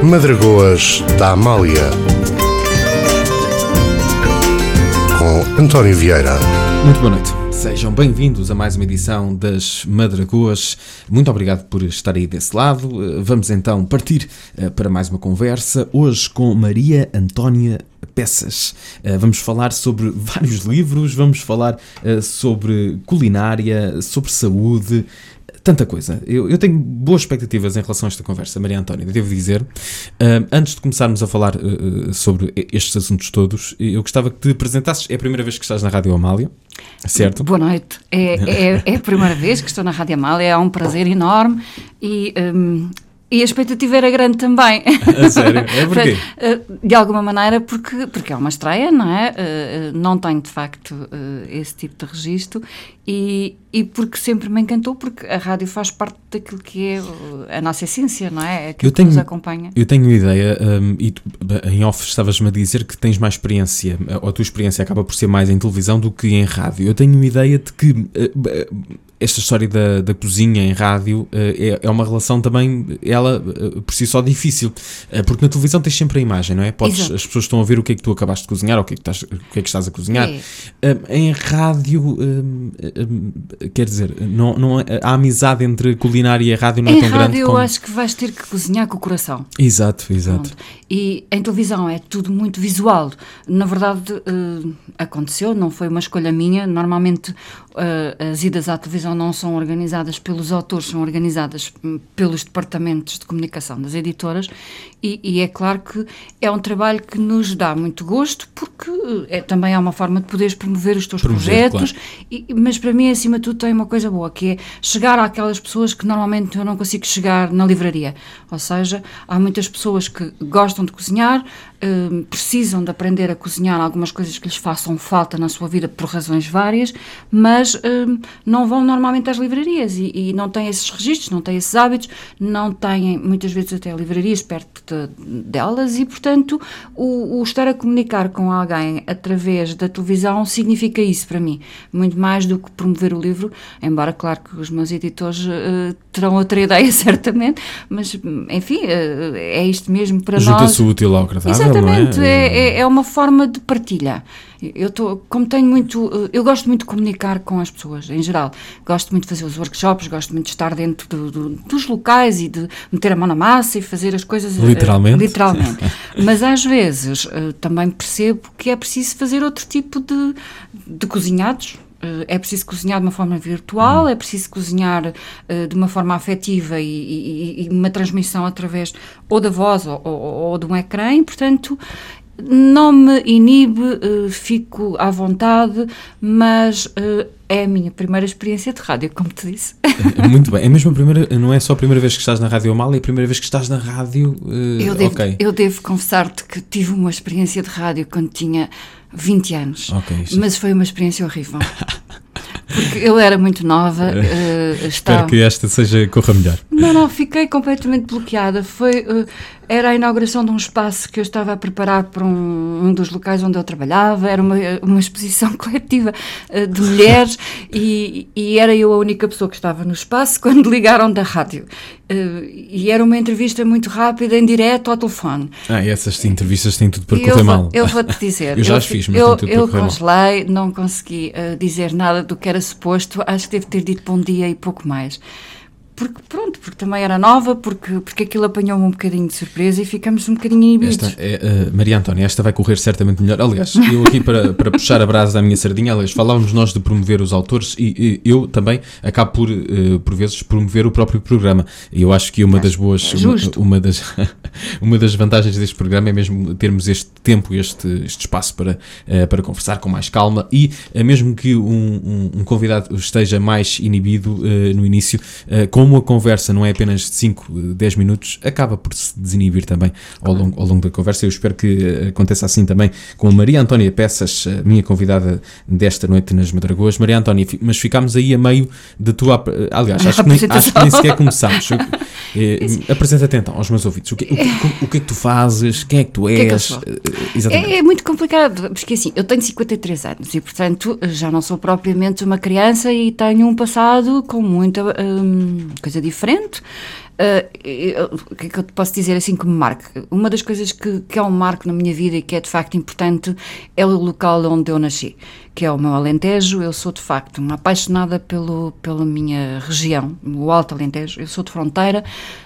Madragoas da Amália, com António Vieira. Muito boa noite. Sejam bem-vindos a mais uma edição das Madragoas. Muito obrigado por estar aí desse lado. Vamos então partir para mais uma conversa, hoje com Maria Antónia Peças. Vamos falar sobre vários livros, vamos falar sobre culinária, sobre saúde, tanta coisa. Eu tenho boas expectativas em relação a esta conversa, Maria Antónia, devo dizer. Antes de começarmos a falar sobre estes assuntos todos, eu gostava que te apresentasses. É a primeira vez que estás na Rádio Amália, certo? Boa noite. É a primeira vez que estou na Rádio Amália, é um prazer enorme e a expectativa era grande também. A sério? É porquê? De alguma maneira, porque é uma estreia, não é? Não tenho, de facto, esse tipo de registro e porque sempre me encantou, porque a rádio faz parte daquilo que é a nossa essência, não é? Aquilo que nos acompanha. Eu tenho ideia, e tu, em off estavas-me a dizer que tens mais experiência, ou a tua experiência acaba por ser mais em televisão do que em rádio. Eu tenho ideia de que esta história da cozinha em rádio é uma relação também, ela por si só difícil, porque na televisão tens sempre a imagem, não é? As pessoas estão a ver o que é que tu acabaste de cozinhar, ou o que é que estás a cozinhar. Em rádio, quer dizer, a amizade entre culinária e a rádio não é tão grande como... Em rádio eu acho que vais ter que cozinhar com o coração. Exato. Pronto. E em televisão é tudo muito visual. Na verdade, aconteceu, não foi uma escolha minha. Normalmente as idas à televisão não são organizadas pelos autores, são organizadas pelos departamentos de comunicação das editoras e é claro que é um trabalho que nos dá muito gosto, porque também é uma forma de poderes promover os teus projetos, claro. Mas para mim, acima de tudo, tem uma coisa boa, que é chegar àquelas pessoas que normalmente eu não consigo chegar na livraria. Ou seja, há muitas pessoas que gostam de cozinhar, precisam de aprender a cozinhar algumas coisas que lhes façam falta na sua vida por razões várias, mas não vão normalmente às livrarias e não têm esses registros, não têm esses hábitos, não têm muitas vezes até livrarias perto delas e, portanto, o estar a comunicar com alguém através da televisão significa isso para mim, muito mais do que promover o livro, embora claro que os meus editores terão outra ideia certamente, mas enfim, é isto mesmo para nós. Junta-se o útil ao agradável. Exatamente, não é? É uma forma de partilha. Eu gosto muito de comunicar com as pessoas, em geral. Gosto muito de fazer os workshops, gosto muito de estar dentro dos locais e de meter a mão na massa e fazer as coisas... Literalmente. Mas às vezes também percebo que é preciso fazer outro tipo de cozinhados. É preciso cozinhar de uma forma virtual, é preciso cozinhar de uma forma afetiva e uma transmissão através ou da voz ou de um ecrã e, portanto, não me inibe, fico à vontade, mas é a minha primeira experiência de rádio, como te disse. Muito bem, é mesmo não é só a primeira vez que estás na Rádio Amália, é a primeira vez que estás na rádio... Eu devo confessar-te que tive uma experiência de rádio quando tinha 20 anos, mas foi uma experiência horrível. Porque eu era muito nova. Espero que esta corra melhor. Não, fiquei completamente bloqueada. Era a inauguração de um espaço que eu estava a preparar para um dos locais onde eu trabalhava. Era uma exposição coletiva de mulheres e era eu a única pessoa que estava no espaço quando ligaram da rádio. E era uma entrevista muito rápida, em direto ao telefone. E essas entrevistas têm tudo para correr mal. Eu vou-te dizer. Eu já as fiz, mas tem tudo para correr mal. Eu congelei, não consegui dizer nada do que era suposto. Acho que devo ter dito bom dia e pouco mais. Porque também era nova, porque aquilo apanhou-me um bocadinho de surpresa e ficamos um bocadinho inibidos. Maria Antónia, esta vai correr certamente melhor. Aliás, eu aqui para puxar a brasa da minha sardinha, aliás, falávamos nós de promover os autores e eu também acabo por vezes, promover o próprio programa. E eu acho que uma das boas... Uma das vantagens deste programa é mesmo termos este tempo, este espaço para conversar com mais calma e mesmo que um convidado esteja mais inibido no início, como a conversa não é apenas de 5, 10 minutos, acaba por se desinibir também ao longo da conversa. Eu espero que aconteça assim também com a Maria Antónia Peças, a minha convidada desta noite nas Madragoas. Maria Antónia, mas ficámos aí a meio da tua... Aliás, acho que nem sequer começámos. Apresenta-te então aos meus ouvidos. O que é que tu fazes? Quem é que tu és? Exatamente. É muito complicado, porque assim, eu tenho 53 anos e, portanto, já não sou propriamente uma criança e tenho um passado com muita coisa diferente. O que é que eu te posso dizer assim que me marque? Uma das coisas que é um marco na minha vida e que é de facto importante é o local onde eu nasci, que é o meu Alentejo. Eu sou de facto uma apaixonada pela minha região, o Alto Alentejo. Eu sou de Fronteira,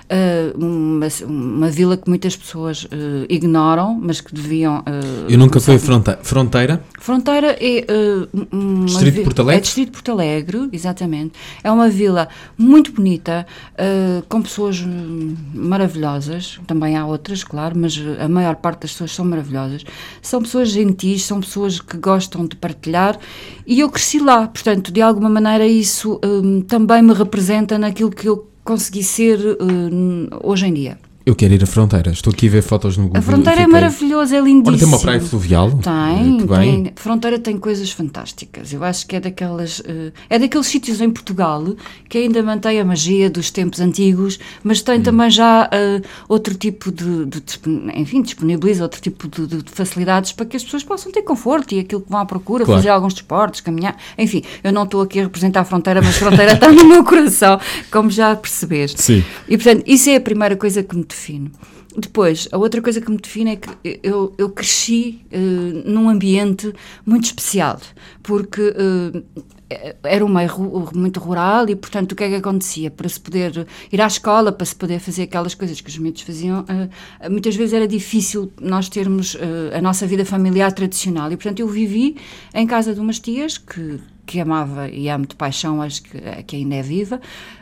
uma vila que muitas pessoas ignoram, mas que deviam... Eu nunca fui a Fronteira? Fronteira é... Distrito de Porto Alegre? É Distrito de Porto Alegre, exatamente. É uma vila muito bonita, com pessoas maravilhosas. Também há outras, claro, mas a maior parte das pessoas são maravilhosas. São pessoas gentis, são pessoas que gostam de partilhar, e eu cresci lá. Portanto, de alguma maneira isso também me representa naquilo que eu consegui ser hoje em dia. Eu quero ir à Fronteira. Estou aqui a ver fotos no Google. A Fronteira é maravilhosa, é lindíssima. Olha, tem uma praia fluvial. Tem. Fronteira tem coisas fantásticas. Eu acho que é daqueles sítios em Portugal que ainda mantém a magia dos tempos antigos, mas tem também já outro tipo disponibiliza outro tipo de facilidades para que as pessoas possam ter conforto e aquilo que vão à procura, fazer alguns desportos, caminhar. Enfim, eu não estou aqui a representar a Fronteira, mas a Fronteira está no meu coração, como já percebeste. Sim. E, portanto, isso é a primeira coisa que me define. Depois, a outra coisa que me define é que eu cresci num ambiente muito especial, porque era um meio muito rural e, portanto, o que é que acontecia? Para se poder ir à escola, para se poder fazer aquelas coisas que os miúdos faziam, muitas vezes era difícil nós termos a nossa vida familiar tradicional. E, portanto, eu vivi em casa de umas tias que amava e amo de paixão, acho que ainda é viva,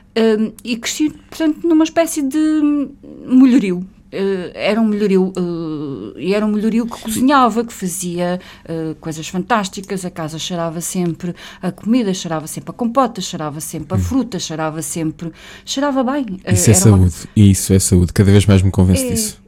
e cresci, portanto, numa espécie de melhorio. Era um melhorio, e era um melhorio que cozinhava, que fazia coisas fantásticas. A casa cheirava sempre a comida, cheirava sempre a compota, cheirava sempre a fruta, cheirava bem. Isso é saúde, isso é saúde, cada vez mais me convence disso.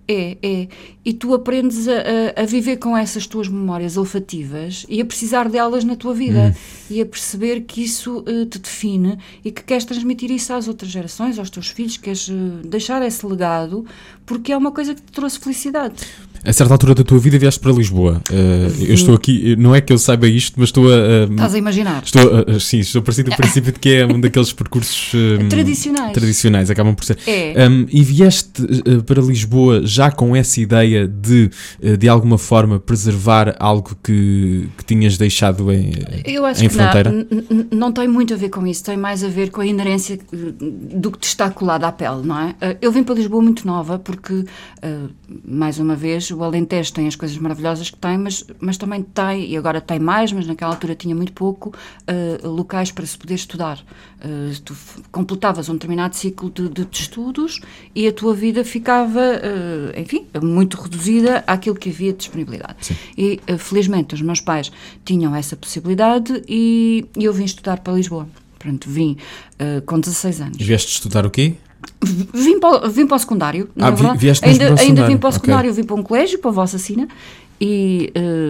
E tu aprendes a viver com essas tuas memórias olfativas e a precisar delas na tua vida e a perceber que isso te define e que queres transmitir isso às outras gerações, aos teus filhos, queres deixar esse legado, porque é uma coisa que te trouxe felicidade. A certa altura da tua vida vieste para Lisboa. Eu estou aqui, não é que eu saiba isto, mas estou a... Estás a imaginar? Estou parecido do princípio de que é um daqueles percursos tradicionais, acabam por ser. E vieste para Lisboa já com essa ideia de alguma forma preservar algo que tinhas deixado eu acho em que Fronteira? Não tem muito a ver com isso, tem mais a ver com a inerência do que te está colado à pele, não é? Eu vim para Lisboa muito nova porque, mais uma vez, o Alentejo tem as coisas maravilhosas que tem, mas também tem, e agora tem mais, mas naquela altura tinha muito pouco, locais para se poder estudar. Tu completavas um determinado ciclo de estudos e a tua vida ficava, enfim, muito reduzida àquilo que havia de disponibilidade. Sim. E, felizmente, os meus pais tinham essa possibilidade e eu vim estudar para Lisboa. Portanto, vim com 16 anos. E vieste estudar o quê? Vim para o secundário. Vieste mesmo para o secundário. Ainda vim para o secundário, vim para um colégio, para a Vossa Sina, e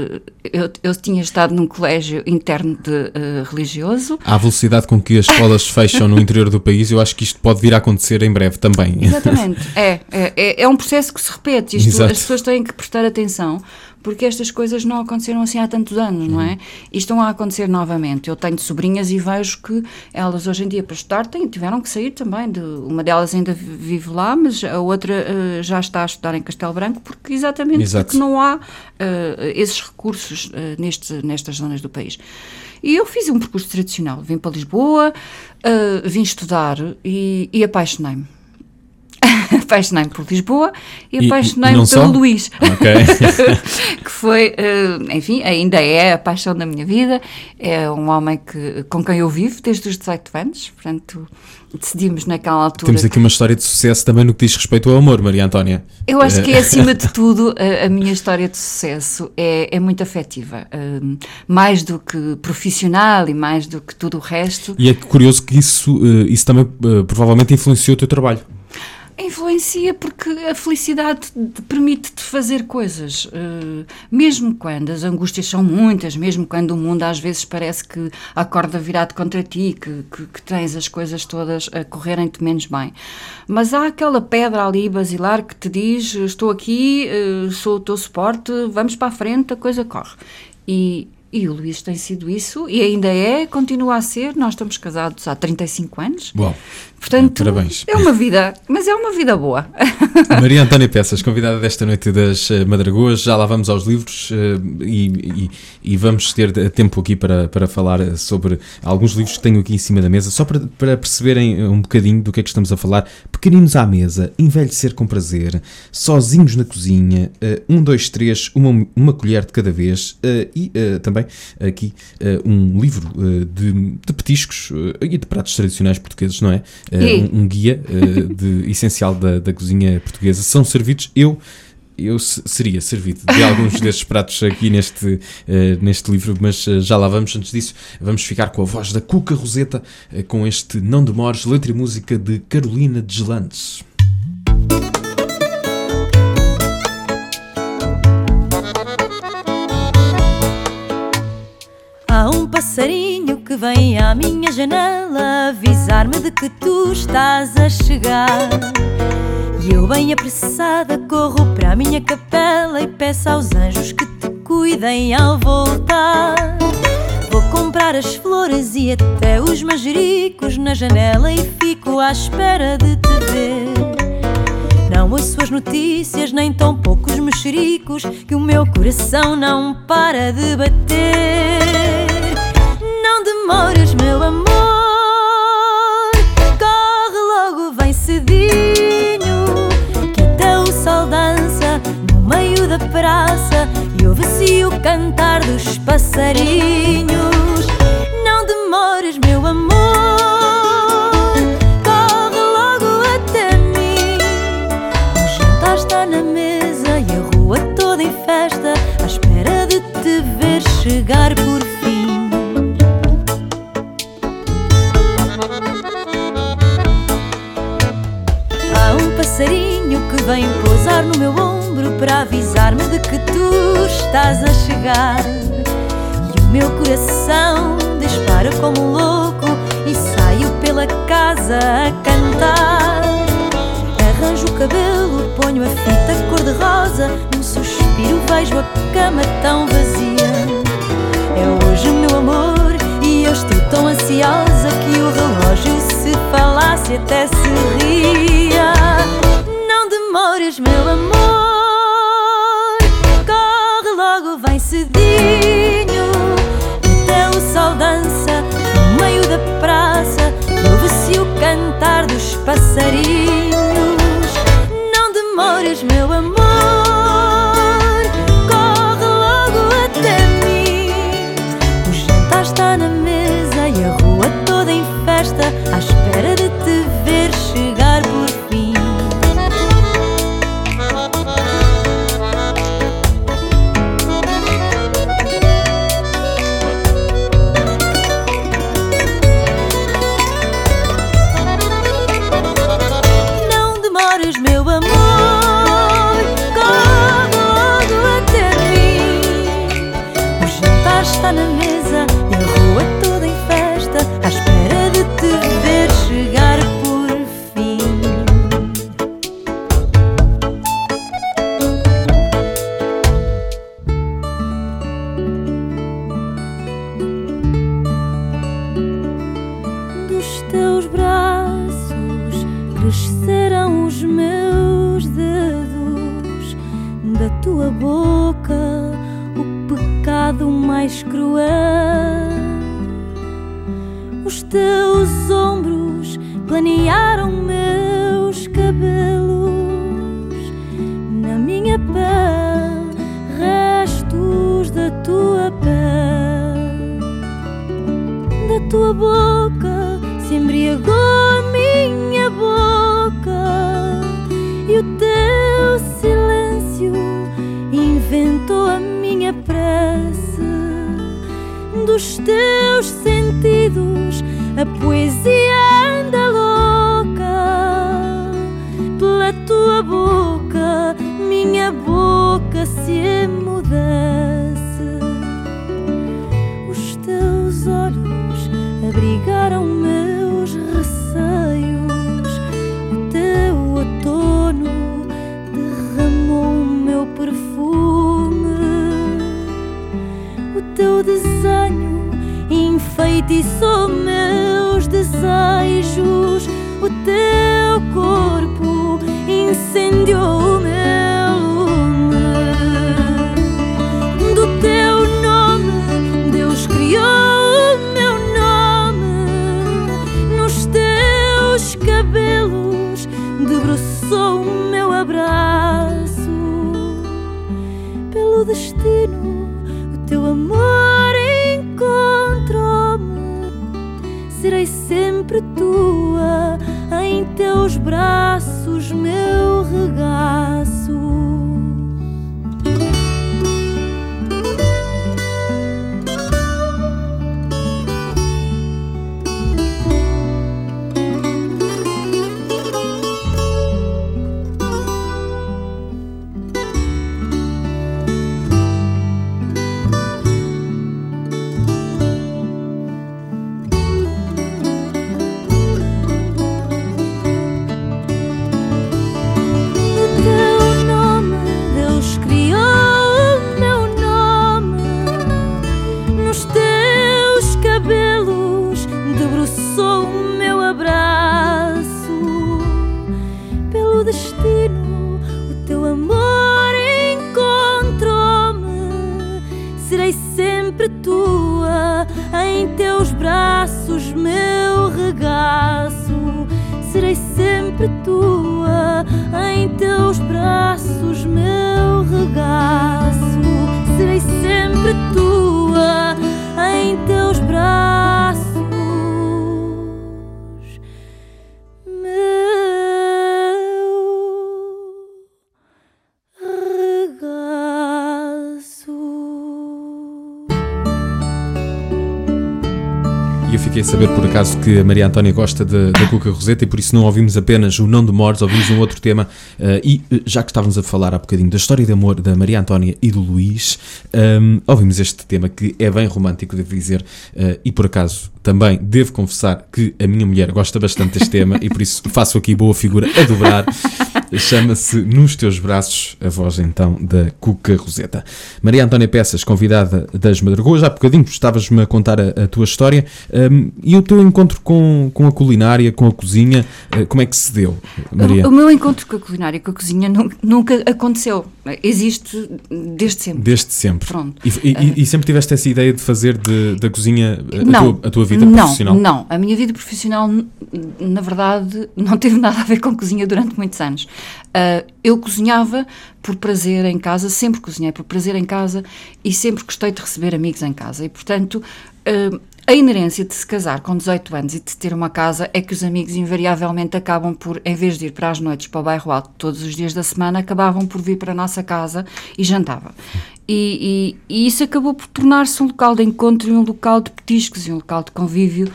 eu tinha estado num colégio interno religioso. À velocidade com que as escolas fecham no interior do país, eu acho que isto pode vir a acontecer em breve também. Exatamente. É um processo que se repete. As pessoas têm que prestar atenção, porque estas coisas não aconteceram assim há tantos anos, não é? E estão a acontecer novamente. Eu tenho sobrinhas e vejo que elas hoje em dia para estudar tiveram que sair também. Uma delas ainda vive lá, mas a outra já está a estudar em Castelo Branco, porque porque não há esses recursos nestas zonas do país. E eu fiz um percurso tradicional. Vim para Lisboa, vim estudar e apaixonei-me. Apaixonei-me por Lisboa e apaixonei-me pelo Luís, que foi, enfim, ainda é a paixão da minha vida. É um homem com quem eu vivo desde os 18 anos, portanto decidimos naquela altura... Temos aqui uma história de sucesso também no que diz respeito ao amor, Maria Antónia. Eu acho que é, acima de tudo, a minha história de sucesso é muito afetiva, mais do que profissional e mais do que tudo o resto. E é curioso que isso também provavelmente influenciou o teu trabalho. Influencia porque a felicidade permite-te fazer coisas, mesmo quando as angústias são muitas, mesmo quando o mundo às vezes parece que acorda virado contra ti, que tens as coisas todas a correrem-te menos bem. Mas há aquela pedra ali basilar que te diz: estou aqui, sou o teu suporte, vamos para a frente, a coisa corre. E o Luís tem sido isso, e ainda continua a ser. Nós estamos casados há 35 anos. Uau. Portanto, parabéns. é uma vida, mas é uma vida boa. Maria Antónia Peças, convidada desta noite das Madragoas, já lá vamos aos livros e vamos ter tempo aqui para falar sobre alguns livros que tenho aqui em cima da mesa, só para perceberem um bocadinho do que é que estamos a falar. Pequeninos à mesa, envelhecer com prazer, sozinhos na cozinha, 1, 2, 3, uma colher de cada vez e também aqui um livro de petiscos e de pratos tradicionais portugueses, não é? Um guia essencial da cozinha portuguesa. São servidos, eu seria servido de alguns destes pratos aqui neste livro, mas já lá vamos. Antes disso, vamos ficar com a voz da Cuca Roseta, com este Não Demores, letra e música de Carolina Deslandes. Há um passarinho que vem à minha janela avisar-me de que tu estás a chegar. E eu, bem apressada, corro para a minha capela e peço aos anjos que te cuidem ao voltar. Vou comprar as flores e até os manjericos na janela e fico à espera de te ver. Não ouço as notícias, nem tão poucos mexericos, que o meu coração não para de bater. Não demores, meu amor, corre logo, vem cedinho, que até o sol dança no meio da praça e ouve-se o cantar dos passarinhos. Não demores, meu amor, corre logo até mim. O jantar está na mesa e a rua toda em festa, à espera de te ver chegar por fim. Há um passarinho que vem pousar no meu ombro para avisar-me de que tu estás a chegar. E o meu coração dispara como um louco e saio pela casa a cantar. Arranjo o cabelo, ponho a fita cor-de-rosa, num suspiro vejo a cama tão vazia. É hoje, meu amor, e eu estou tão ansiosa que o relógio, se falasse, até se ria. Não demores, meu amor, corre logo, vem cedinho, até o sol dança no meio da praça e ouve-se o cantar dos passarinhos. Não demores, meu amor, corre logo até mim. O jantar está na mesa e a rua toda em festa, à espera de te ver chegar por fim. Não demores, meu amor, corre logo até mim. O jantar está na mesa e a rua toda em festa, à espera de te ver chegar por fim. Dos teus braços cresceram os meus dedos, da tua boca o pecado mais cruel. Os teus ombros planearam meus cabelos, na minha pele restos da tua pele. Da tua boca se embriagou a minha boca e o teu silêncio inventou a minha prece. Dos teus sentidos a poesia anda louca. Pela tua boca minha boca se emudece. Os teus olhos abrigaram meus receios. O teu outono derramou o meu perfume. O teu desenho enfeitiçou meus desejos. O corpo incendiou o meu lume. Do teu nome Deus criou o meu nome. Nos teus cabelos debruçou o meu abraço. Pelo destino o teu amor encontrou-me. Serei sempre tua, em teus braços meu regaço. Serei sempre tua, em teus braços meu regaço. Serei sempre tua, em teus braços meu regaço. E eu fiquei a saber por acaso que a Maria Antónia gosta da Cuca Roseta e por isso não ouvimos apenas o Não Demores, ouvimos um outro tema e já que estávamos a falar há bocadinho da história de amor da Maria Antónia e do Luís, ouvimos este tema que é bem romântico, devo dizer, e por acaso também devo confessar que a minha mulher gosta bastante deste tema e por isso faço aqui boa figura a dobrar. Chama-se Nos Teus Braços, a voz então da Cuca Roseta. Maria Antónia Peças, convidada das Madragoas, há bocadinho estavas-me a contar a tua história e o teu encontro com a culinária, com a cozinha, como é que se deu, Maria? O meu encontro com a culinária, com a cozinha, nunca aconteceu. Existe desde sempre. Desde sempre. Pronto. E sempre tiveste essa ideia de fazer da cozinha a tua vida profissional? Não, a minha vida profissional, na verdade, não teve nada a ver com cozinha durante muitos anos. Eu cozinhava por prazer em casa, sempre cozinhei por prazer em casa e sempre gostei de receber amigos em casa e, portanto, a inerência de se casar com 18 anos e de ter uma casa é que os amigos invariavelmente acabam por, em vez de ir para as noites para o bairro alto todos os dias da semana, acabavam por vir para a nossa casa e jantava. E isso acabou por tornar-se um local de encontro e um local de petiscos e um local de convívio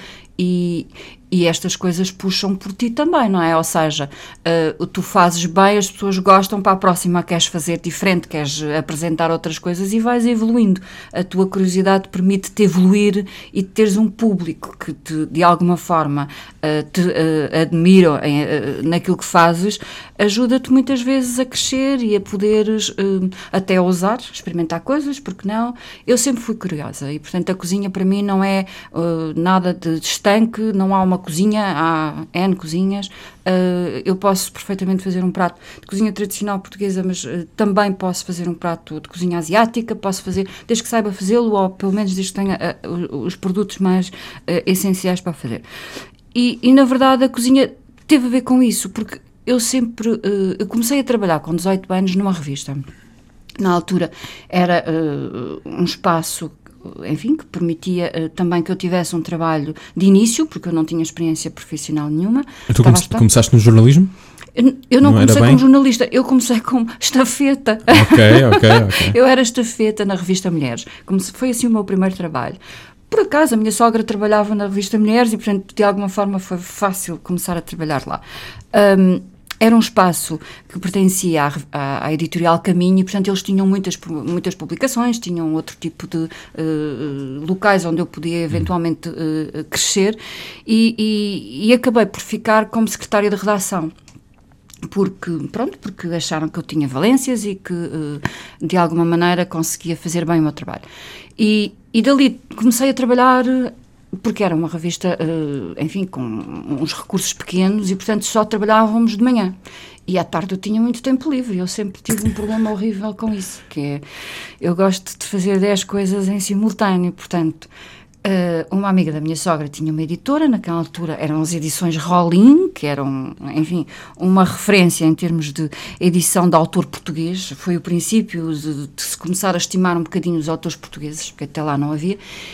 e estas coisas puxam por ti também, não é? Ou seja, tu fazes bem, as pessoas gostam, para a próxima queres fazer diferente, queres apresentar outras coisas e vais evoluindo. A tua curiosidade permite-te evoluir e teres um público que de alguma forma te admira naquilo que fazes, ajuda-te muitas vezes a crescer e a poderes até ousar, experimentar coisas, porque não? Eu sempre fui curiosa e, portanto, a cozinha para mim não é nada de estanque, não há uma cozinha, há N cozinhas. Eu posso perfeitamente fazer um prato de cozinha tradicional portuguesa, mas também posso fazer um prato de cozinha asiática, posso fazer, desde que saiba fazê-lo, ou pelo menos desde que tenha os produtos mais essenciais para fazer. E na verdade a cozinha teve a ver com isso, porque eu sempre, eu comecei a trabalhar com 18 anos numa revista. Na altura era um espaço, enfim, que permitia também que eu tivesse um trabalho de início, porque eu não tinha experiência profissional nenhuma. Tu começaste no jornalismo? Eu não comecei como jornalista, eu comecei como estafeta. Ok. Eu era estafeta na revista Mulheres. Foi assim o meu primeiro trabalho. Por acaso, a minha sogra trabalhava na revista Mulheres e, portanto, de alguma forma foi fácil começar a trabalhar lá. Era um espaço que pertencia à editorial Caminho e, portanto, eles tinham muitas publicações, tinham outro tipo de locais onde eu podia eventualmente crescer e acabei por ficar como secretária de redação. Porque acharam que eu tinha valências e que, de alguma maneira, conseguia fazer bem o meu trabalho. E dali comecei a trabalhar porque era uma revista, enfim, com uns recursos pequenos e, portanto, só trabalhávamos de manhã. E à tarde eu tinha muito tempo livre. Eu sempre tive um problema horrível com isso, que é, eu gosto de fazer 10 coisas em simultâneo, portanto... uma amiga da minha sogra tinha uma editora, naquela altura eram as edições Rollin, que eram, enfim, uma referência em termos de edição de autor português. Foi o princípio de se começar a estimar um bocadinho os autores portugueses, porque até lá não havia.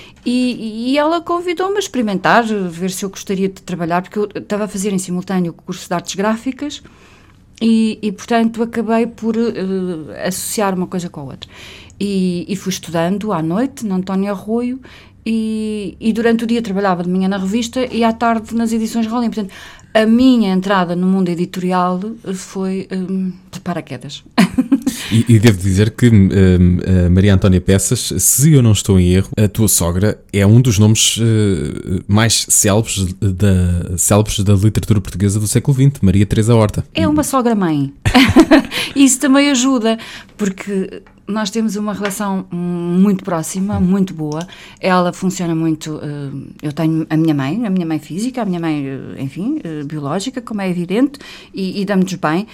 E ela convidou-me a experimentar, ver se eu gostaria de trabalhar, porque eu estava a fazer em simultâneo o curso de artes gráficas e portanto, acabei por associar uma coisa com a outra. E fui estudando à noite, na António Arroio, e durante o dia trabalhava de manhã na revista e à tarde nas edições Rollin. Portanto, a minha entrada no mundo editorial foi de paraquedas. E devo dizer que a Maria Antónia Peças, se eu não estou em erro, a tua sogra é um dos nomes mais célebres da literatura portuguesa do século XX, Maria Teresa Horta. É uma sogra-mãe. Isso também ajuda, porque nós temos uma relação muito próxima, muito boa. Ela funciona muito... eu tenho a minha mãe física, a minha mãe, enfim, biológica, como é evidente, e damos-nos bem.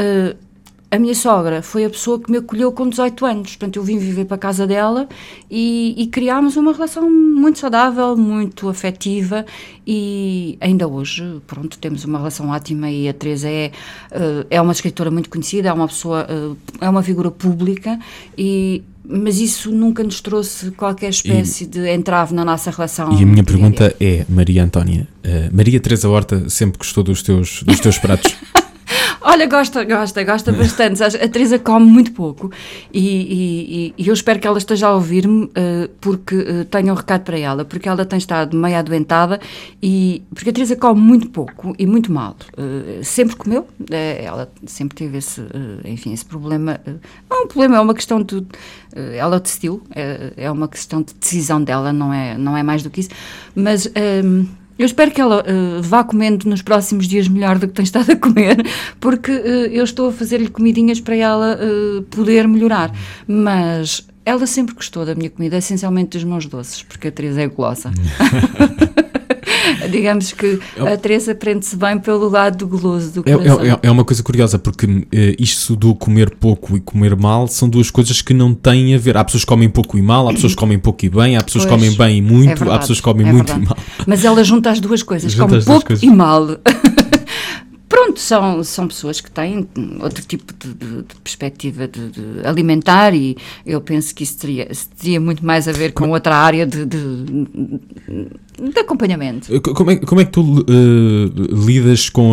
A minha sogra foi a pessoa que me acolheu com 18 anos, portanto eu vim viver para a casa dela e criámos uma relação muito saudável, muito afetiva e ainda hoje, pronto, temos uma relação ótima e a Teresa é uma escritora muito conhecida, é uma pessoa, é uma figura pública mas isso nunca nos trouxe qualquer espécie de entrave na nossa relação. E a minha pergunta é, Maria Antónia, Maria Teresa Horta sempre gostou dos teus pratos? Olha, gosta bastante. A Teresa come muito pouco e eu espero que ela esteja a ouvir-me porque tenho um recado para ela, porque ela tem estado meio adoentada porque a Teresa come muito pouco e muito mal. Sempre comeu, ela sempre teve esse problema. Não é um problema, é uma questão de... ela decidiu, é uma questão de decisão dela, não é mais do que isso, mas... eu espero que ela vá comendo nos próximos dias melhor do que tem estado a comer, porque eu estou a fazer-lhe comidinhas para ela poder melhorar. Mas ela sempre gostou da minha comida, essencialmente dos meus doces, porque a Teresa é gulosa. Digamos que a Teresa prende-se bem pelo lado do goloso do coração. É uma coisa curiosa, porque isto do comer pouco e comer mal são duas coisas que não têm a ver. Há pessoas que comem pouco e mal, há pessoas que comem pouco e bem, há pessoas que comem bem e muito, verdade, há pessoas que comem muito e mal. Mas ela junta as duas coisas, come pouco e mal. Pronto, são pessoas que têm outro tipo de perspectiva de alimentar e eu penso que isso teria muito mais a ver com outra área de acompanhamento. Como é que tu lidas com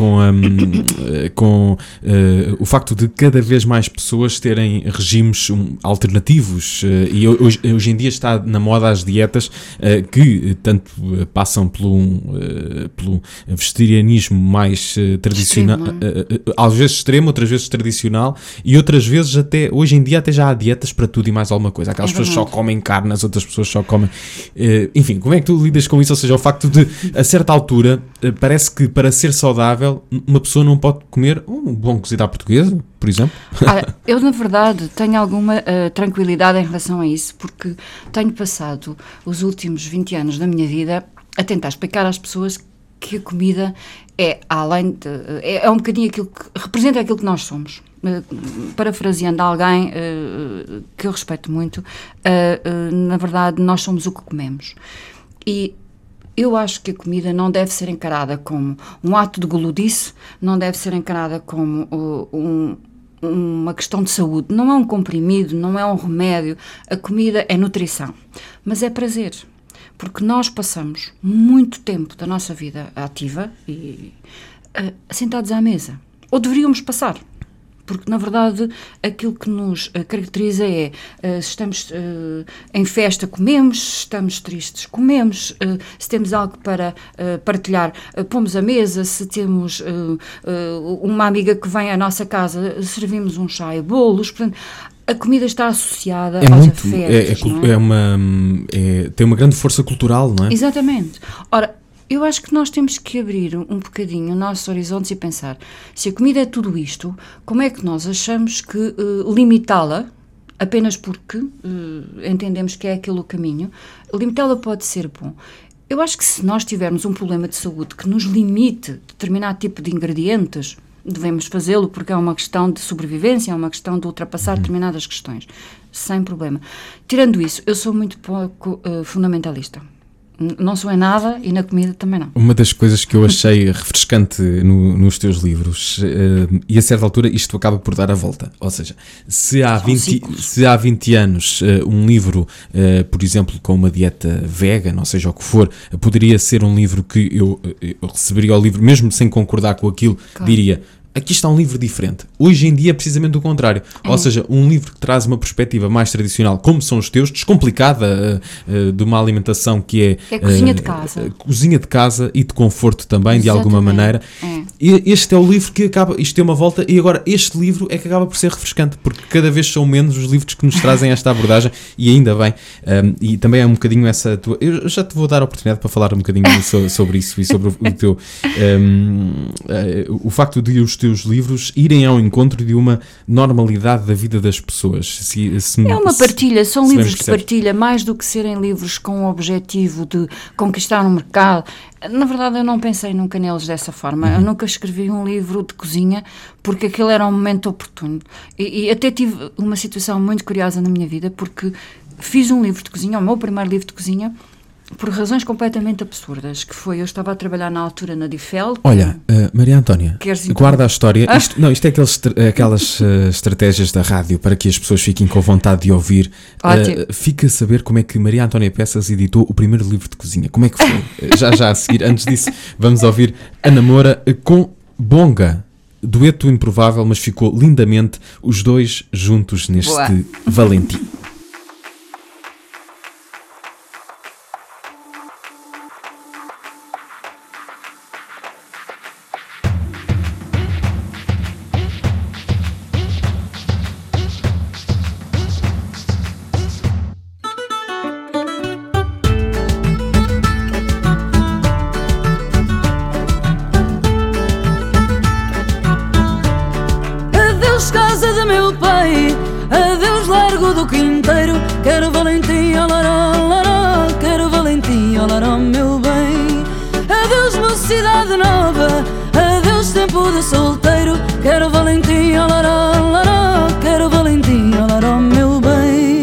o facto de cada vez mais pessoas terem regimes alternativos e hoje em dia está na moda as dietas que tanto passam pelo vegetarianismo mais tradicional, às vezes extremo, outras vezes tradicional e outras vezes até, hoje em dia até já há dietas para tudo e mais alguma coisa. Aquelas pessoas só comem carne, as outras pessoas só comem... enfim, como é que tu lidas com isso? Ou seja, o facto de, a certa altura, parece que para ser saudável uma pessoa não pode comer um bom cozido à portuguesa, por exemplo? Eu, na verdade, tenho alguma tranquilidade em relação a isso, porque tenho passado os últimos 20 anos da minha vida a tentar explicar às pessoas que a comida é um bocadinho aquilo que representa aquilo que nós somos. Parafraseando alguém que eu respeito muito, na verdade nós somos o que comemos. E eu acho que a comida não deve ser encarada como um ato de guludice, não deve ser encarada como uma questão de saúde. Não é um comprimido, não é um remédio. A comida é nutrição, mas é prazer. Porque nós passamos muito tempo da nossa vida ativa sentados à mesa. Ou deveríamos passar. Porque, na verdade, aquilo que nos caracteriza é se estamos em festa, comemos, se estamos tristes, comemos, se temos algo para partilhar, pomos à mesa, se temos uma amiga que vem à nossa casa, servimos um chá e bolos, portanto... A comida está associada aos afetos, tem uma grande força cultural, não é? Exatamente. Ora, eu acho que nós temos que abrir um bocadinho os nossos horizontes e pensar, se a comida é tudo isto, como é que nós achamos que limitá-la, apenas porque entendemos que é aquele o caminho, limitá-la pode ser bom. Eu acho que se nós tivermos um problema de saúde que nos limite determinado tipo de ingredientes, devemos fazê-lo porque é uma questão de sobrevivência, é uma questão de ultrapassar determinadas questões, sem problema. Tirando isso, eu sou muito pouco fundamentalista. Não sou em nada e na comida também não. Uma das coisas que eu achei refrescante nos teus livros, e a certa altura isto acaba por dar a volta, ou seja, se há 20 anos um livro, por exemplo, com uma dieta vegan, ou seja, o que for, poderia ser um livro que eu receberia o livro, mesmo sem concordar com aquilo, claro, diria... Aqui está um livro diferente. Hoje em dia é precisamente o contrário. Ou seja, um livro que traz uma perspectiva mais tradicional, como são os teus, descomplicada, de uma alimentação que é cozinha de casa. Cozinha de casa e de conforto também, exatamente, de alguma maneira. E este é o livro que acaba, isto tem uma volta, e agora este livro é que acaba por ser refrescante, porque cada vez são menos os livros que nos trazem esta abordagem, e ainda bem. E também é um bocadinho essa tua... Eu já te vou dar a oportunidade para falar um bocadinho sobre isso e sobre o teu... o facto de os teus livros irem ao encontro de uma normalidade da vida das pessoas. É uma partilha, são livros de partilha, mais do que serem livros com o objetivo de conquistar um mercado. Na verdade, eu não pensei nunca neles dessa forma. Eu nunca escrevi um livro de cozinha porque aquele era um momento oportuno. E até tive uma situação muito curiosa na minha vida, porque fiz um livro de cozinha, o meu primeiro livro de cozinha, por razões completamente absurdas, que foi, eu estava a trabalhar na altura na Difel. Olha, Maria Antónia, guarda a história. Isto é aquelas estratégias da rádio para que as pessoas fiquem com vontade de ouvir. Fica a saber como é que Maria Antónia Peças editou o primeiro livro de cozinha. Como é que foi? já a seguir, antes disso, vamos ouvir Ana Moura com Bonga. Dueto improvável, mas ficou lindamente os dois juntos neste Valentim. Casa de meu pai, adeus largo do Quinteiro. Quero Valentim, alará, alará. Quero Valentim, alará, meu bem. Adeus mocidade nova, adeus tempo de solteiro. Quero Valentim, alará, alará. Quero Valentim, alará, meu bem.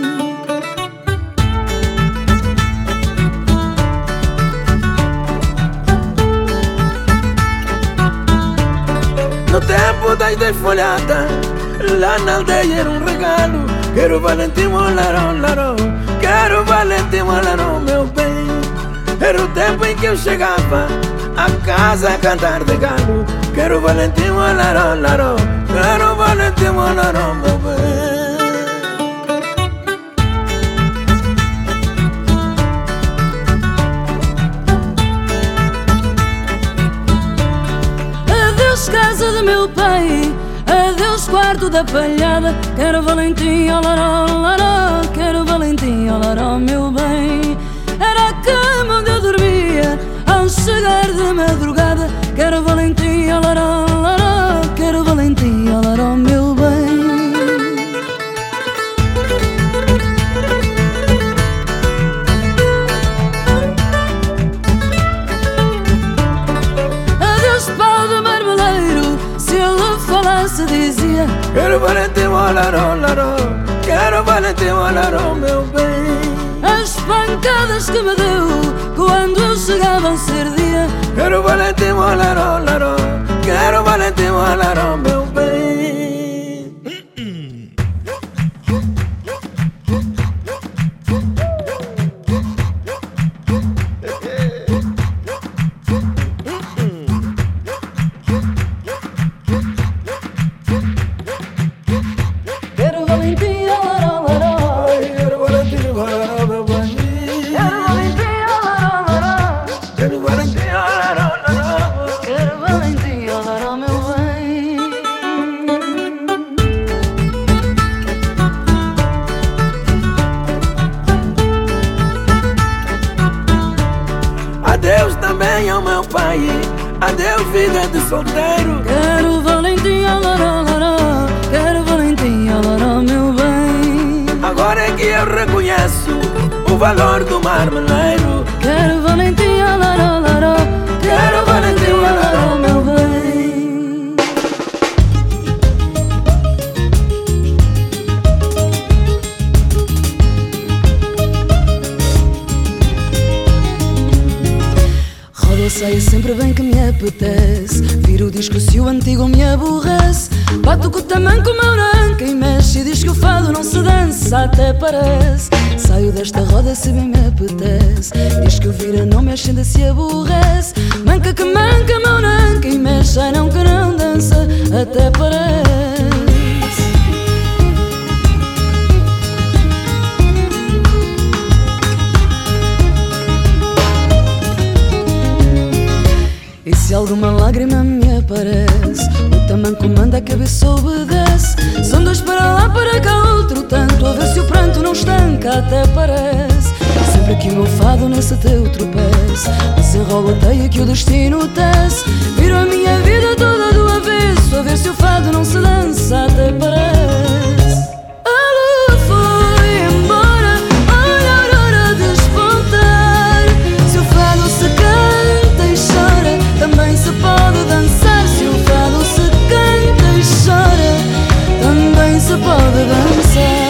No tempo das desfolhadas, lá na aldeia era um regalo. Quero Valentim, larão, larão. Quero Valentim, larão, meu bem. Era o tempo em que eu chegava a casa a cantar de galo. Quero Valentim, larão, larão. Quero Valentim, larão, meu bem. Casa de meu pai, adeus quarto da palhada. Quero Valentim, alará, alará. Quero Valentim, alará, meu bem. Era a cama onde eu dormia ao chegar de madrugada. Quero Valentim, alará, alará. Quero Valentim, alará, meu bem. Se dizia, quero Valentim, larão, larão. Quero Valentim, larão, meu bem. As pancadas que me deu quando eu chegava a ser dia. Quero Valentim, larão, larão. Quero Valentim, larão, meu bem. Adeus também ao meu pai, adeus vida de solteiro. Quero Valentim, alará, alará. Quero Valentim, alará, meu bem. Agora é que eu reconheço o valor do marmeleiro. quero Valentim, alaró, laró, quero Valentim, alaró, meu bem. Roda saia sempre bem que me apetece, viro o disco se o antigo me aborrece. Bato com o tamanco, o meu nanca e mexe e diz que o fado não se dança, até parece. Saio desta roda se bem me apetece, diz que o vira não mexe ainda se aborrece. Manca que manca, meu nanca e mexe, ai não que não dança, até parece. E se alguma lágrima me aparece, o tamanco manda, a cabeça obedece. São dois para lá, para cá, outro tanto, a ver se o pranto não estanca, até parece. Sempre que o meu fado nesse teu tropeço, desenrola a teia que o destino tece. Viro a minha vida toda do avesso, a ver se o fado não se dança, até parece. A lua foi embora, olha a aurora despontar. Se o fado se canta e chora, também se pode dançar. Se o fado se canta e chora, também se pode dançar.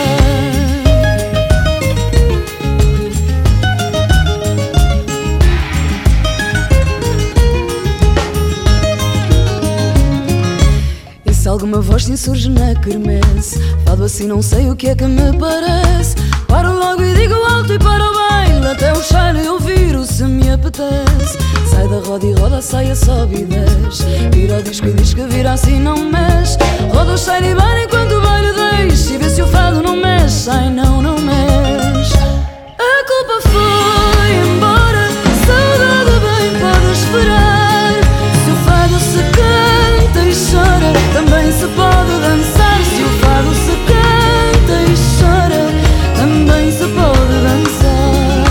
E se alguma voz se insurge na quermesse, fado assim não sei o que é que me parece. Paro logo e digo alto e para o baile, até o cheiro eu viro se me apetece. Sai da roda e roda, saia, sobe e desce. Vira o disco e diz que vira assim não mexe. Roda o cheiro e bara enquanto o baile deixa, e vê se o fado não mexe, ai não, não mexe. A culpa foi embora, saudade bem pode esperar. Se o fado se canta e chora, também se pode dançar. Se o fado se canta e chora, também se pode dançar.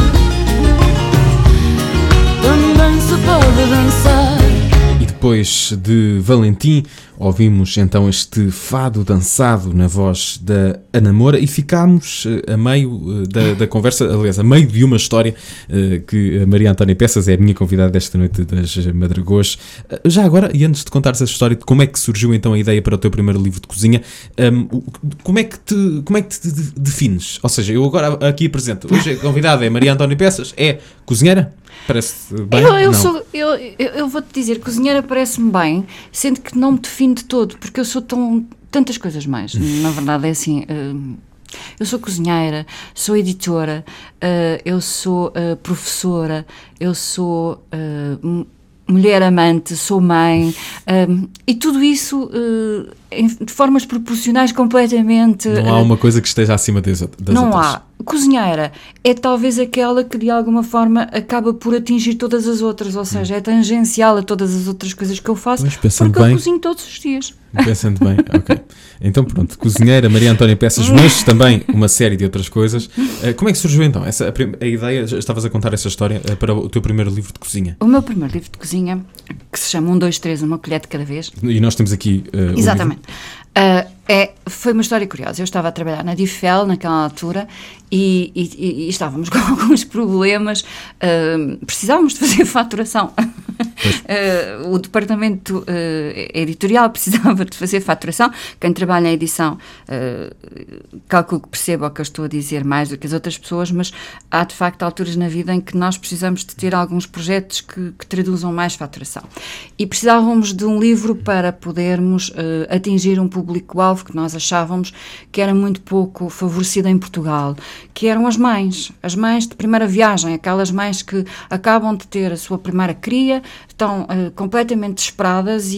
Também se pode dançar. E depois de Valentim, ouvimos então este fado dançado na voz da Ana Moura e ficámos a meio da conversa, aliás, a meio de uma história que a Maria Antónia Peças é a minha convidada desta noite das Madragôs. Já agora, e antes de contares a história de como é que surgiu então a ideia para o teu primeiro livro de cozinha, como é que te defines? Ou seja, eu agora aqui apresento, hoje a convidada é Maria Antónia Peças, é cozinheira? Parece bem? Eu vou-te dizer, cozinheira parece-me bem, sendo que não me defino de todo, porque eu sou tantas coisas mais. Na verdade é assim, eu sou cozinheira, sou editora, eu sou professora, eu sou mulher amante, sou mãe, e tudo isso de formas proporcionais completamente... Não há uma coisa que esteja acima das outras. Não há. Cozinheira é talvez aquela que de alguma forma acaba por atingir todas as outras, ou seja, é tangencial a todas as outras coisas que eu faço, porque eu cozinho todos os dias. Pensando bem, ok. Então pronto, cozinheira, Maria Antónia Peças, mas também uma série de outras coisas. Como é que surgiu então a ideia, estavas a contar essa história, para o teu primeiro livro de cozinha? O meu primeiro livro de cozinha, que se chama 1, 2, 3, uma colher de cada vez. E nós temos aqui exatamente. Foi uma história curiosa. Eu estava a trabalhar na DIFEL naquela altura e estávamos com alguns problemas, precisávamos de fazer faturação. O departamento editorial precisava de fazer faturação. Quem trabalha na edição, calculo que perceba o que eu estou a dizer mais do que as outras pessoas, mas há de facto alturas na vida em que nós precisamos de ter alguns projetos que traduzam mais faturação. E precisávamos de um livro para podermos atingir um público-alvo que nós achávamos que era muito pouco favorecido em Portugal, que eram as mães de primeira viagem, aquelas mães que acabam de ter a sua primeira cria, estão completamente desesperadas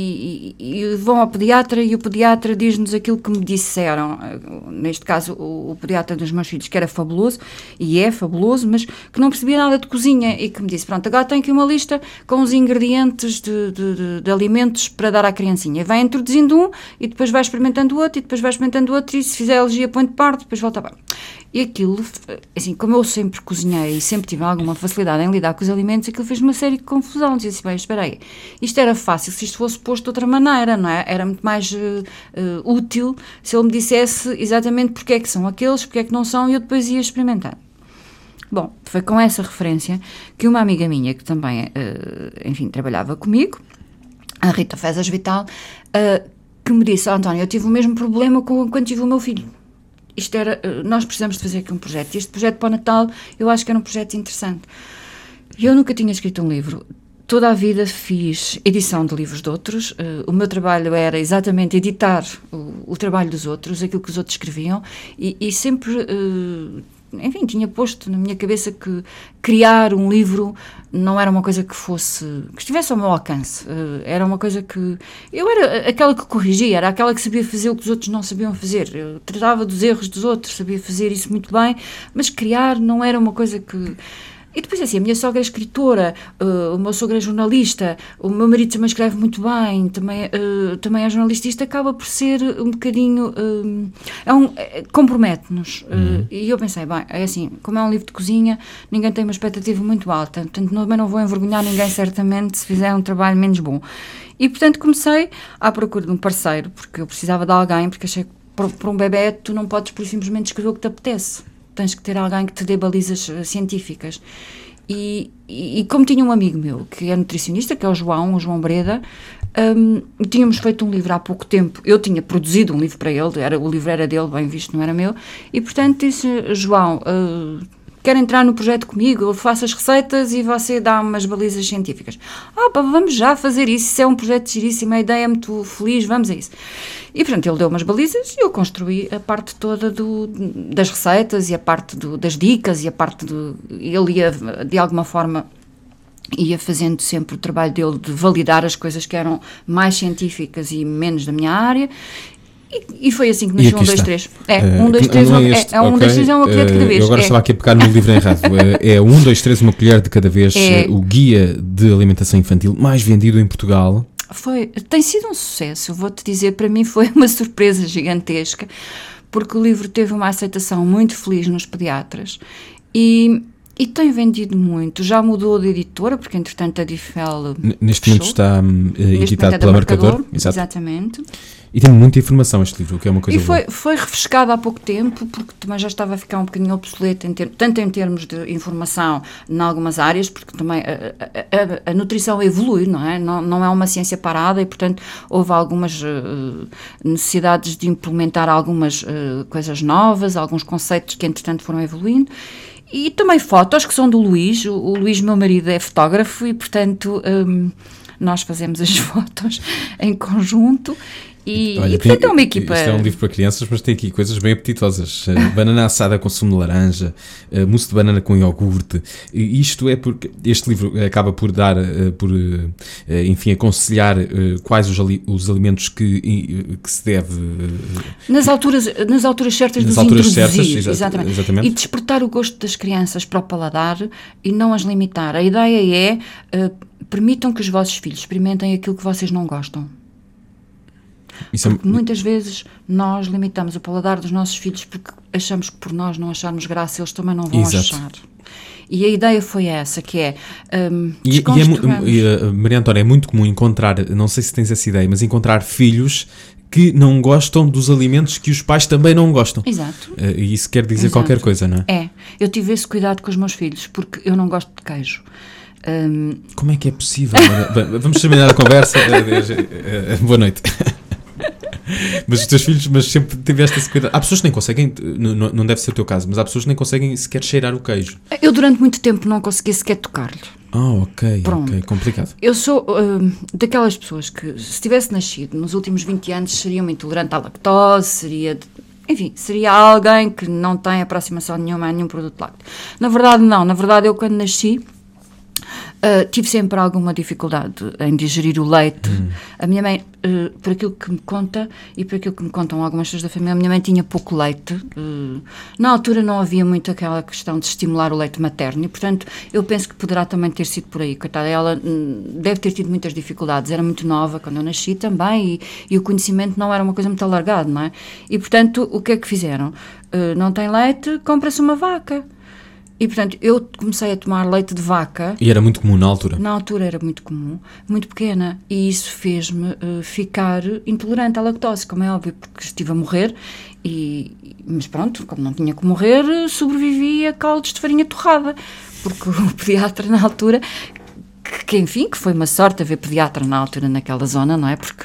e vão ao pediatra e o pediatra diz-nos aquilo que me disseram, neste caso o pediatra dos meus filhos, que era fabuloso, e é fabuloso, mas que não percebia nada de cozinha e que me disse, pronto, agora tem aqui uma lista com os ingredientes de alimentos para dar à criancinha, e vai introduzindo um e depois vai experimentando o outro e depois vai experimentando o outro e se fizer alergia põe de parte, depois volta bem. E aquilo, assim, como eu sempre cozinhei e sempre tive alguma facilidade em lidar com os alimentos, aquilo fez uma série de confusão. Dizia assim, bem, espera aí, isto era fácil se isto fosse posto de outra maneira, não é? Era muito mais útil se ele me dissesse exatamente porque é que são aqueles, porque é que não são, e eu depois ia experimentando. Bom, foi com essa referência que uma amiga minha, que também, enfim, trabalhava comigo, a Rita Fezas Vital, que me disse: António, eu tive o mesmo problema quando tive o meu filho. Isto era, nós precisamos de fazer aqui um projeto. Este projeto para o Natal, eu acho que era um projeto interessante. Eu nunca tinha escrito um livro. Toda a vida fiz edição de livros de outros. O meu trabalho era exatamente editar o trabalho dos outros, aquilo que os outros escreviam, e sempre, enfim, tinha posto na minha cabeça que criar um livro não era uma coisa que estivesse ao meu alcance. Era uma coisa que... Eu era aquela que corrigia, era aquela que sabia fazer o que os outros não sabiam fazer. Eu tratava dos erros dos outros, sabia fazer isso muito bem, mas criar não era uma coisa que... E depois, assim, a minha sogra é escritora, o meu sogro é jornalista, o meu marido também escreve muito bem, também é jornalista. Isto acaba por ser um bocadinho... compromete-nos. E eu pensei, bem, é assim, como é um livro de cozinha, ninguém tem uma expectativa muito alta, portanto, também não vou envergonhar ninguém, certamente, se fizer um trabalho menos bom. E, portanto, comecei à procura de um parceiro, porque eu precisava de alguém, porque achei que para um bebé tu não podes, por simplesmente, escrever o que te apetece. Tens que ter alguém que te dê balizas científicas. E como tinha um amigo meu, que é nutricionista, que é o João Breda, tínhamos feito um livro há pouco tempo. Eu tinha produzido um livro para ele, o livro era dele, bem visto, não era meu, e portanto disse: João, quer entrar no projeto comigo? Eu faço as receitas e você dá umas balizas científicas. Vamos já fazer isso, é um projeto giríssimo, a ideia é muito feliz, vamos a isso. E, portanto, ele deu umas balizas e eu construí a parte toda das receitas e a parte das dicas e a parte ele ia, de alguma forma, ia fazendo sempre o trabalho dele de validar as coisas que eram mais científicas e menos da minha área. E foi assim que nasceu 1, 2, 3. É, 1, 2, 3, é 1, 2, 3 é uma colher de cada vez. Eu agora estava aqui a pegar no livro errado. É 1, 2, 3, uma colher de cada vez, o guia de alimentação infantil mais vendido em Portugal. Tem sido um sucesso, eu vou-te dizer, para mim foi uma surpresa gigantesca, porque o livro teve uma aceitação muito feliz nos pediatras e tem vendido muito. Já mudou de editora, porque entretanto a Difel neste momento está editado pela Marcador. Exatamente. E tem muita informação este livro, o que é uma coisa boa. E foi refrescado há pouco tempo, porque também já estava a ficar um bocadinho obsoleto, tanto em termos de informação em algumas áreas, porque também a nutrição evolui, não é? Não é uma ciência parada e, portanto, houve algumas necessidades de implementar algumas coisas novas, alguns conceitos que, entretanto, foram evoluindo. E também fotos que são do Luís. O Luís, meu marido, é fotógrafo e, portanto, nós fazemos as fotos em conjunto. Olha, portanto, é uma equipa... Isto é um livro para crianças, mas tem aqui coisas bem apetitosas. Banana assada com sumo de laranja, mousse de banana com iogurte. E isto é porque este livro acaba por dar, enfim, aconselhar quais os alimentos que se deve... Nas alturas certas dos introduzir. Exatamente. E despertar o gosto das crianças para o paladar e não as limitar. A ideia é, permitam que os vossos filhos experimentem aquilo que vocês não gostam. Porque muitas vezes nós limitamos o paladar dos nossos filhos porque achamos que por nós não acharmos graça eles também não vão achar. E a ideia foi essa, que é Maria Antónia, é muito comum encontrar, não sei se tens essa ideia, mas encontrar filhos que não gostam dos alimentos que os pais também não gostam. Exato. E isso quer dizer qualquer coisa, não é? Eu tive esse cuidado com os meus filhos porque eu não gosto de queijo. Como é que é possível? Vamos terminar a conversa. Boa noite. Mas os teus filhos, sempre tiveste esse cuidado. Há pessoas que nem conseguem, não deve ser o teu caso, mas há pessoas que nem conseguem sequer cheirar o queijo. Eu durante muito tempo não conseguia sequer tocar-lhe. Ok, complicado. Eu sou daquelas pessoas que, se tivesse nascido nos últimos 20 anos, seria uma intolerante à lactose, seria alguém que não tem aproximação nenhuma a nenhum produto lácteo. Na verdade, não. Na verdade, eu quando nasci, tive sempre alguma dificuldade em digerir o leite. A minha mãe, por aquilo que me conta e por aquilo que me contam algumas pessoas da família, a minha mãe tinha pouco leite. Na altura não havia muito aquela questão de estimular o leite materno e, portanto, eu penso que poderá também ter sido por aí. Coitada, ela deve ter tido muitas dificuldades. Era muito nova quando eu nasci também e o conhecimento não era uma coisa muito alargada, não é? E, portanto, o que é que fizeram? Não tem leite, compra-se uma vaca. E, portanto, eu comecei a tomar leite de vaca. E era muito comum na altura? Na altura era muito comum, muito pequena. E isso fez-me ficar intolerante à lactose, como é óbvio, porque estive a morrer. Mas pronto, como não tinha que morrer, sobrevivi a caldos de farinha torrada. Porque o pediatra na altura, que foi uma sorte haver pediatra na altura naquela zona, não é? Porque...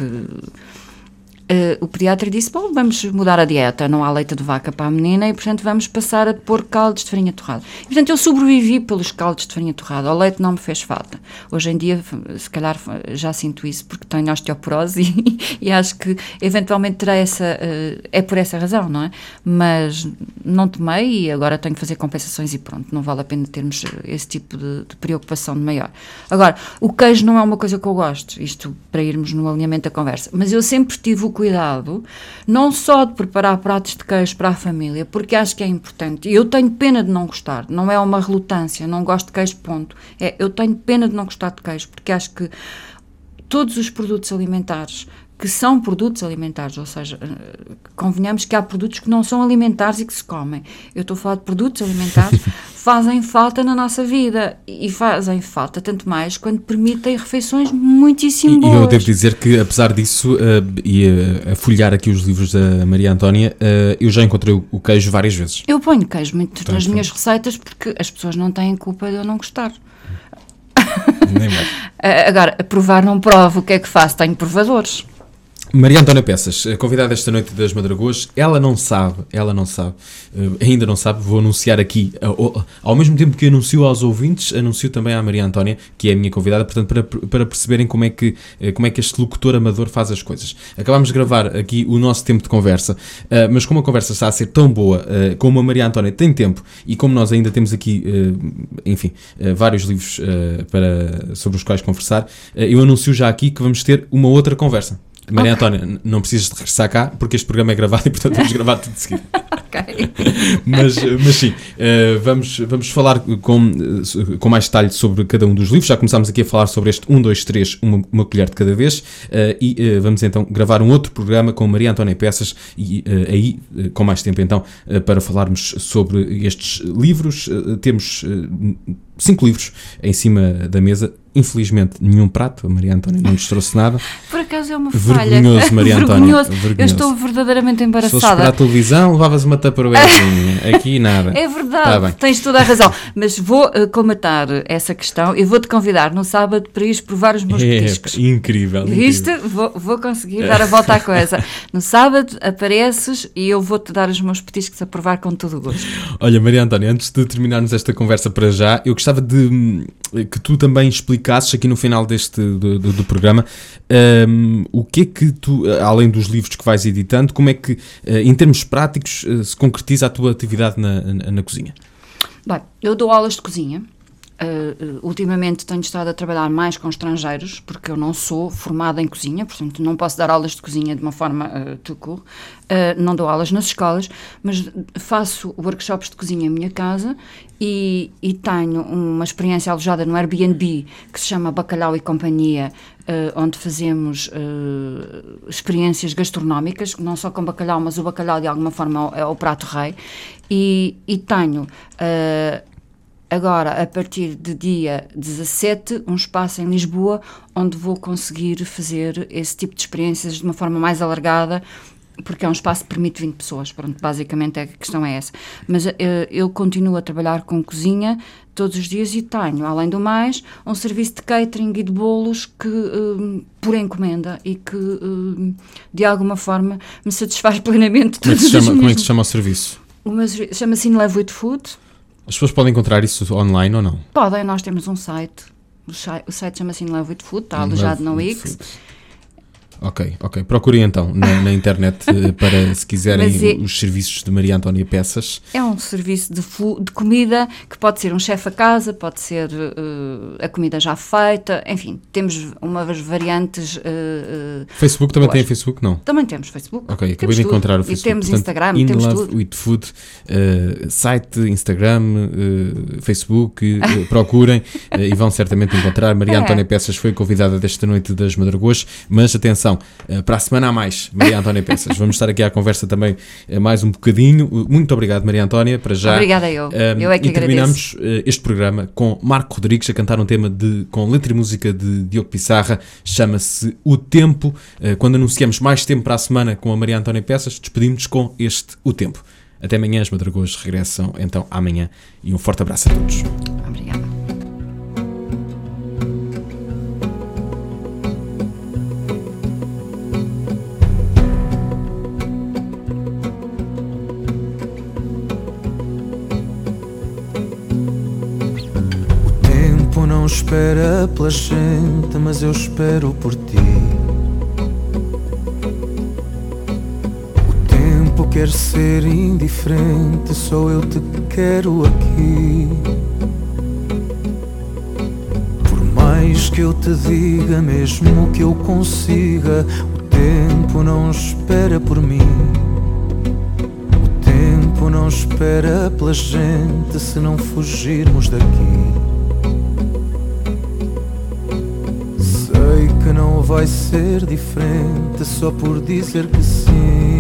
o pediatra disse, bom, vamos mudar a dieta, não há leite de vaca para a menina e, portanto, vamos passar a pôr caldos de farinha torrada. E, portanto, eu sobrevivi pelos caldos de farinha torrada, o leite não me fez falta. Hoje em dia, se calhar, já sinto isso porque tenho osteoporose e acho que, eventualmente, terá é por essa razão, não é? Mas não tomei e agora tenho que fazer compensações e pronto, não vale a pena termos esse tipo de preocupação de maior. Agora, o queijo não é uma coisa que eu gosto, isto para irmos no alinhamento da conversa, mas eu sempre tive o cuidado, não só de preparar pratos de queijo para a família, porque acho que é importante. Eu tenho pena de não gostar, não é uma relutância, não gosto de queijo, ponto. Eu tenho pena de não gostar de queijo, porque acho que todos os produtos alimentares que são produtos alimentares, ou seja, convenhamos que há produtos que não são alimentares e que se comem. Eu estou a falar de produtos alimentares, fazem falta na nossa vida e fazem falta tanto mais quando permitem refeições muitíssimo boas. E eu devo dizer que, apesar disso, a folhear aqui os livros da Maria Antónia, eu já encontrei o queijo várias vezes. Eu ponho queijo muito nas minhas receitas porque as pessoas não têm culpa de eu não gostar. Nem mais. Agora, provar não provo, o que é que faço? Tenho provadores. Maria Antónia Peças, convidada esta noite das Madragoas, ela não sabe, ainda não sabe, vou anunciar aqui, ao mesmo tempo que anuncio aos ouvintes, anuncio também à Maria Antónia, que é a minha convidada, portanto, para perceberem como é que este locutor amador faz as coisas. Acabámos de gravar aqui o nosso tempo de conversa, mas como a conversa está a ser tão boa, como a Maria Antónia tem tempo, e como nós ainda temos aqui, vários livros sobre os quais conversar, eu anuncio já aqui que vamos ter uma outra conversa. Maria Antónia, não precisas de regressar cá, porque este programa é gravado e, portanto, vamos gravar tudo de seguida. Ok. Mas sim, vamos falar com mais detalhe sobre cada um dos livros. Já começámos aqui a falar sobre este 1, 2, 3, uma colher de cada vez, e vamos então gravar um outro programa com Maria Antónia Peças e aí, com mais tempo então, para falarmos sobre estes livros. Temos 5 livros em cima da mesa. Infelizmente, nenhum prato. A Maria Antónia não nos trouxe nada. Por acaso é uma falha. Vergonhoso, Maria Antónia. Vergonhoso. Eu estou verdadeiramente embaraçada. Se fosse para a televisão, levavas uma tupperwarezinha. Aqui nada. É verdade, tens toda a razão. Mas vou colmatar essa questão e vou-te convidar no sábado para ires provar os meus petiscos. Incrível. Viste? Vou conseguir dar a volta à coisa. No sábado apareces e eu vou-te dar os meus petiscos a provar com todo o gosto. Olha, Maria Antónia, antes de terminarmos esta conversa para já, eu gostava de que tu também explicasses aqui no final do programa o que é que tu, além dos livros que vais editando, como é que, em termos práticos, se concretiza a tua atividade na cozinha? Bem, eu dou aulas de cozinha. Ultimamente tenho estado a trabalhar mais com estrangeiros, porque eu não sou formada em cozinha, portanto não posso dar aulas de cozinha de uma forma tout court. Não dou aulas nas escolas, mas faço workshops de cozinha em minha casa e tenho uma experiência alojada no Airbnb que se chama Bacalhau e Companhia, onde fazemos experiências gastronómicas, não só com bacalhau, mas o bacalhau de alguma forma é o prato rei, e tenho agora, a partir de dia 17, um espaço em Lisboa onde vou conseguir fazer esse tipo de experiências de uma forma mais alargada, porque é um espaço que permite 20 pessoas. Pronto, basicamente a questão é essa. Mas eu continuo a trabalhar com cozinha todos os dias e tenho, além do mais, um serviço de catering e de bolos que, por encomenda, e que de alguma forma me satisfaz plenamente. Como é que se chama o serviço? Chama-se In Love with Food. As pessoas podem encontrar isso online ou não? Podem, nós temos um site. O site chama-se In Love with Food, está alojado no Wix. Ok. Procurem então na internet para, se quiserem, os serviços de Maria Antónia Peças. É um serviço de comida que pode ser um chefe a casa, pode ser a comida já feita, enfim, temos umas variantes. Facebook também tem Facebook, não? Também temos Facebook. Ok, acabei de encontrar o Facebook. E temos portanto, Instagram, temos tudo. In Love with Food, site, Instagram, Facebook, procurem e vão certamente encontrar. Maria Antónia Peças foi convidada desta noite das Madragoas, mas atenção, atenção, para a semana a mais, Maria Antónia Peças. Vamos estar aqui à conversa também mais um bocadinho. Muito obrigado, Maria Antónia, para já. Obrigada eu é que e terminamos este programa com Marco Rodrigues a cantar um tema com letra e música de Diogo Pissarra, chama-se O Tempo. Quando anunciamos mais tempo para a semana com a Maria Antónia Peças, despedimos-nos com este O Tempo. Até amanhã, as Madragoas regressam então amanhã e um forte abraço a todos. Obrigada. O tempo não espera pela gente, mas eu espero por ti. Quero ser indiferente, só eu te quero aqui. Por mais que eu te diga, mesmo que eu consiga, o tempo não espera por mim. O tempo não espera pela gente se não fugirmos daqui. Sei que não vai ser diferente só por dizer que sim.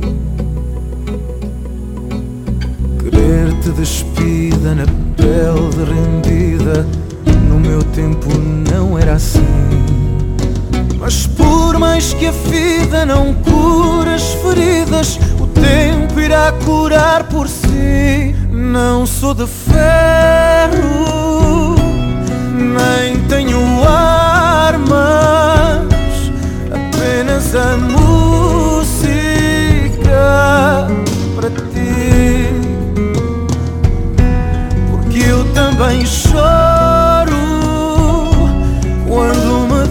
Querer-te despida na pele rendida, no meu tempo não era assim. Mas por mais que a vida não cure as feridas, o tempo irá curar por si. Não sou de ferro, nem tenho armas, apenas a música para ti. Eu também choro quando me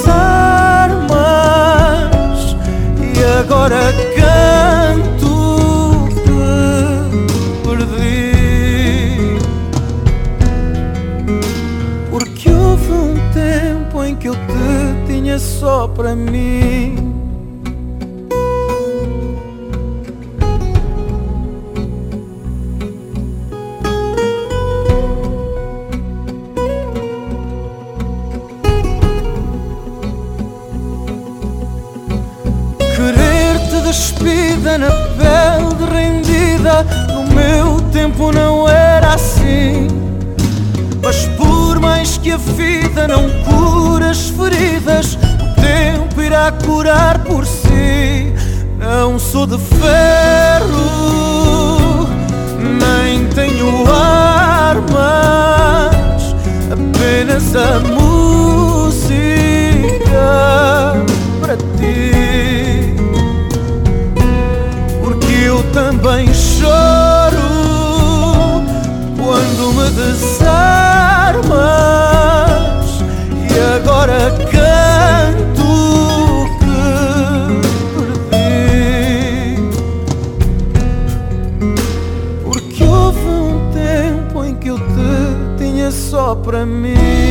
desarmas, e agora canto que perdi. Porque houve um tempo em que eu te tinha só para mim. Despida na pele rendida, no meu tempo não era assim. Mas por mais que a vida não cure as feridas, o tempo irá curar por si. Não sou de ferro, nem tenho armas, apenas a música para ti. Eu também choro quando me desarmas, e agora canto que perdi. Porque houve um tempo em que eu te tinha só para mim.